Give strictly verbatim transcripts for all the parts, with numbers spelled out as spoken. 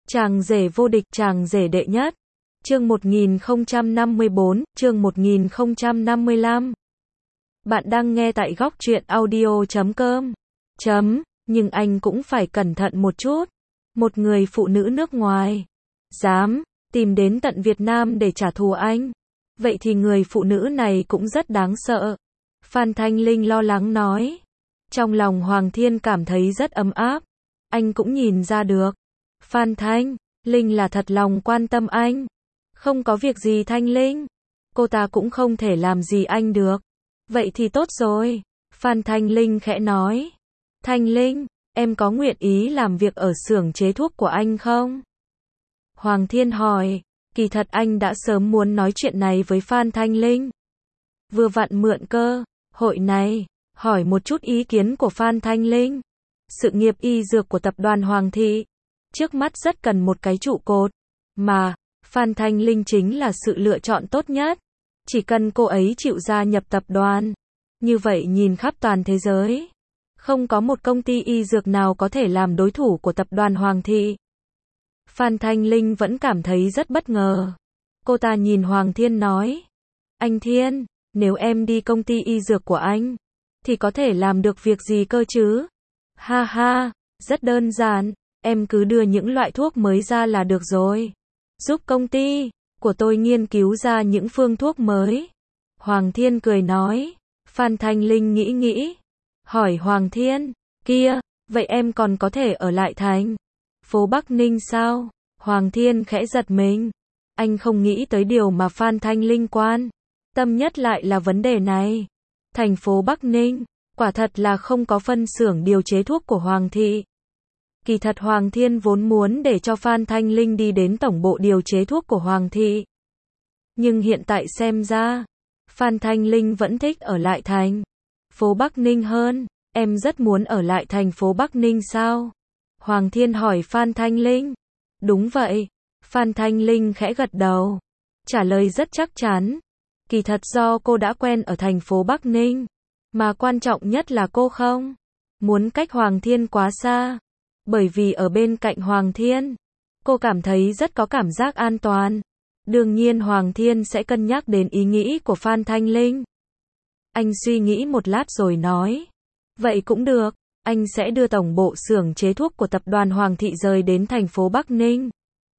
Chàng rể vô địch, chàng rể đệ nhất. Chương một nghìn không trăm năm mươi bốn, chương một nghìn không trăm năm mươi lăm. Bạn đang nghe tại góc truyện audio chấm com. Chấm, nhưng anh cũng phải cẩn thận một chút. Một người phụ nữ nước ngoài dám tìm đến tận Việt Nam để trả thù anh. Vậy thì người phụ nữ này cũng rất đáng sợ. Phan Thanh Linh lo lắng nói. Trong lòng Hoàng Thiên cảm thấy rất ấm áp. Anh cũng nhìn ra được. Phan Thanh Linh là thật lòng quan tâm anh. Không có việc gì Thanh Linh. Cô ta cũng không thể làm gì anh được. Vậy thì tốt rồi. Phan Thanh Linh khẽ nói. Thanh Linh, em có nguyện ý làm việc ở xưởng chế thuốc của anh không? Hoàng Thiên hỏi. Kỳ thật anh đã sớm muốn nói chuyện này với Phan Thanh Linh. Vừa vặn mượn cơ hội này, hỏi một chút ý kiến của Phan Thanh Linh. Sự nghiệp y dược của tập đoàn Hoàng Thị trước mắt rất cần một cái trụ cột, mà Phan Thanh Linh chính là sự lựa chọn tốt nhất. Chỉ cần cô ấy chịu gia nhập tập đoàn, như vậy nhìn khắp toàn thế giới, không có một công ty y dược nào có thể làm đối thủ của tập đoàn Hoàng Thị. Phan Thanh Linh vẫn cảm thấy rất bất ngờ. Cô ta nhìn Hoàng Thiên nói. Anh Thiên, nếu em đi công ty y dược của anh, thì có thể làm được việc gì cơ chứ? Ha ha, rất đơn giản, em cứ đưa những loại thuốc mới ra là được rồi. Giúp công ty của tôi nghiên cứu ra những phương thuốc mới. Hoàng Thiên cười nói. Phan Thanh Linh nghĩ nghĩ. Hỏi Hoàng Thiên, kia, vậy em còn có thể ở lại thành phố Bắc Ninh sao? Hoàng Thiên khẽ giật mình. Anh không nghĩ tới điều mà Phan Thanh Linh quan tâm nhất lại là vấn đề này. Thành phố Bắc Ninh, quả thật là không có phân xưởng điều chế thuốc của Hoàng Thị. Kỳ thật Hoàng Thiên vốn muốn để cho Phan Thanh Linh đi đến tổng bộ điều chế thuốc của Hoàng Thị. Nhưng hiện tại xem ra, Phan Thanh Linh vẫn thích ở lại thành phố Bắc Ninh hơn. Em rất muốn ở lại thành phố Bắc Ninh sao? Hoàng Thiên hỏi Phan Thanh Linh. Đúng vậy. Phan Thanh Linh khẽ gật đầu. Trả lời rất chắc chắn. Kỳ thật do cô đã quen ở thành phố Bắc Ninh. Mà quan trọng nhất là cô không muốn cách Hoàng Thiên quá xa. Bởi vì ở bên cạnh Hoàng Thiên, cô cảm thấy rất có cảm giác an toàn. Đương nhiên Hoàng Thiên sẽ cân nhắc đến ý nghĩ của Phan Thanh Linh. Anh suy nghĩ một lát rồi nói. Vậy cũng được, anh sẽ đưa tổng bộ xưởng chế thuốc của tập đoàn Hoàng Thị rời đến thành phố Bắc Ninh.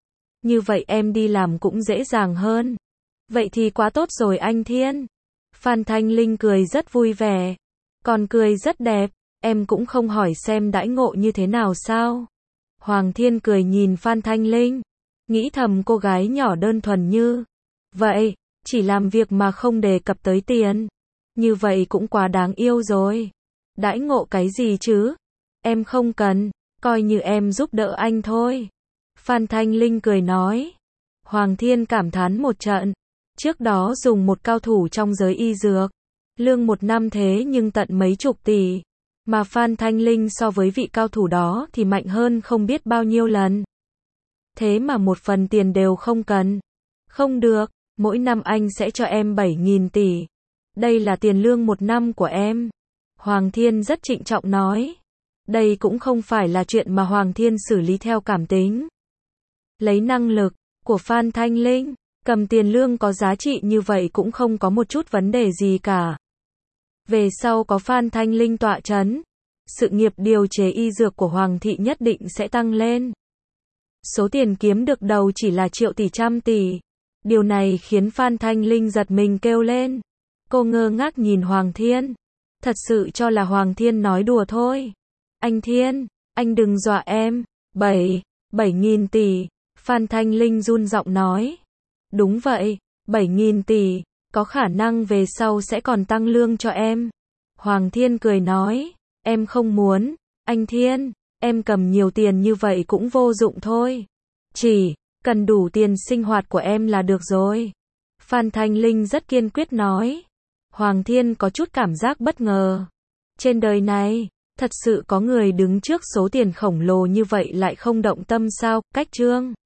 Như vậy em đi làm cũng dễ dàng hơn. Vậy thì quá tốt rồi anh Thiên. Phan Thanh Linh cười rất vui vẻ. Còn cười rất đẹp. Em cũng không hỏi xem đãi ngộ như thế nào sao? Hoàng Thiên cười nhìn Phan Thanh Linh. Nghĩ thầm cô gái nhỏ đơn thuần như vậy, chỉ làm việc mà không đề cập tới tiền. Như vậy cũng quá đáng yêu rồi. Đãi ngộ cái gì chứ? Em không cần, coi như em giúp đỡ anh thôi. Phan Thanh Linh cười nói. Hoàng Thiên cảm thán một trận. Trước đó dùng một cao thủ trong giới y dược. Lương một năm thế nhưng tận mấy chục tỷ. Mà Phan Thanh Linh so với vị cao thủ đó thì mạnh hơn không biết bao nhiêu lần. Thế mà một phần tiền đều không cần. Không được, mỗi năm anh sẽ cho em bảy nghìn tỷ. Đây là tiền lương một năm của em. Hoàng Thiên rất trịnh trọng nói. Đây cũng không phải là chuyện mà Hoàng Thiên xử lý theo cảm tính. Lấy năng lực của Phan Thanh Linh, cầm tiền lương có giá trị như vậy cũng không có một chút vấn đề gì cả. Về sau có Phan Thanh Linh tọa chấn, sự nghiệp điều chế y dược của Hoàng Thị nhất định sẽ tăng lên. Số tiền kiếm được đầu chỉ là triệu tỷ trăm tỷ. Điều này khiến Phan Thanh Linh giật mình kêu lên. Cô ngơ ngác nhìn Hoàng Thiên. Thật sự cho là Hoàng Thiên nói đùa thôi. Anh Thiên, anh đừng dọa em. Bảy, bảy nghìn tỷ. Phan Thanh Linh run giọng nói. Đúng vậy, bảy nghìn tỷ. Có khả năng về sau sẽ còn tăng lương cho em. Hoàng Thiên cười nói. Em không muốn. Anh Thiên, em cầm nhiều tiền như vậy cũng vô dụng thôi. Chỉ cần đủ tiền sinh hoạt của em là được rồi. Phan Thanh Linh rất kiên quyết nói. Hoàng Thiên có chút cảm giác bất ngờ. Trên đời này, thật sự có người đứng trước số tiền khổng lồ như vậy lại không động tâm sao? Cách chương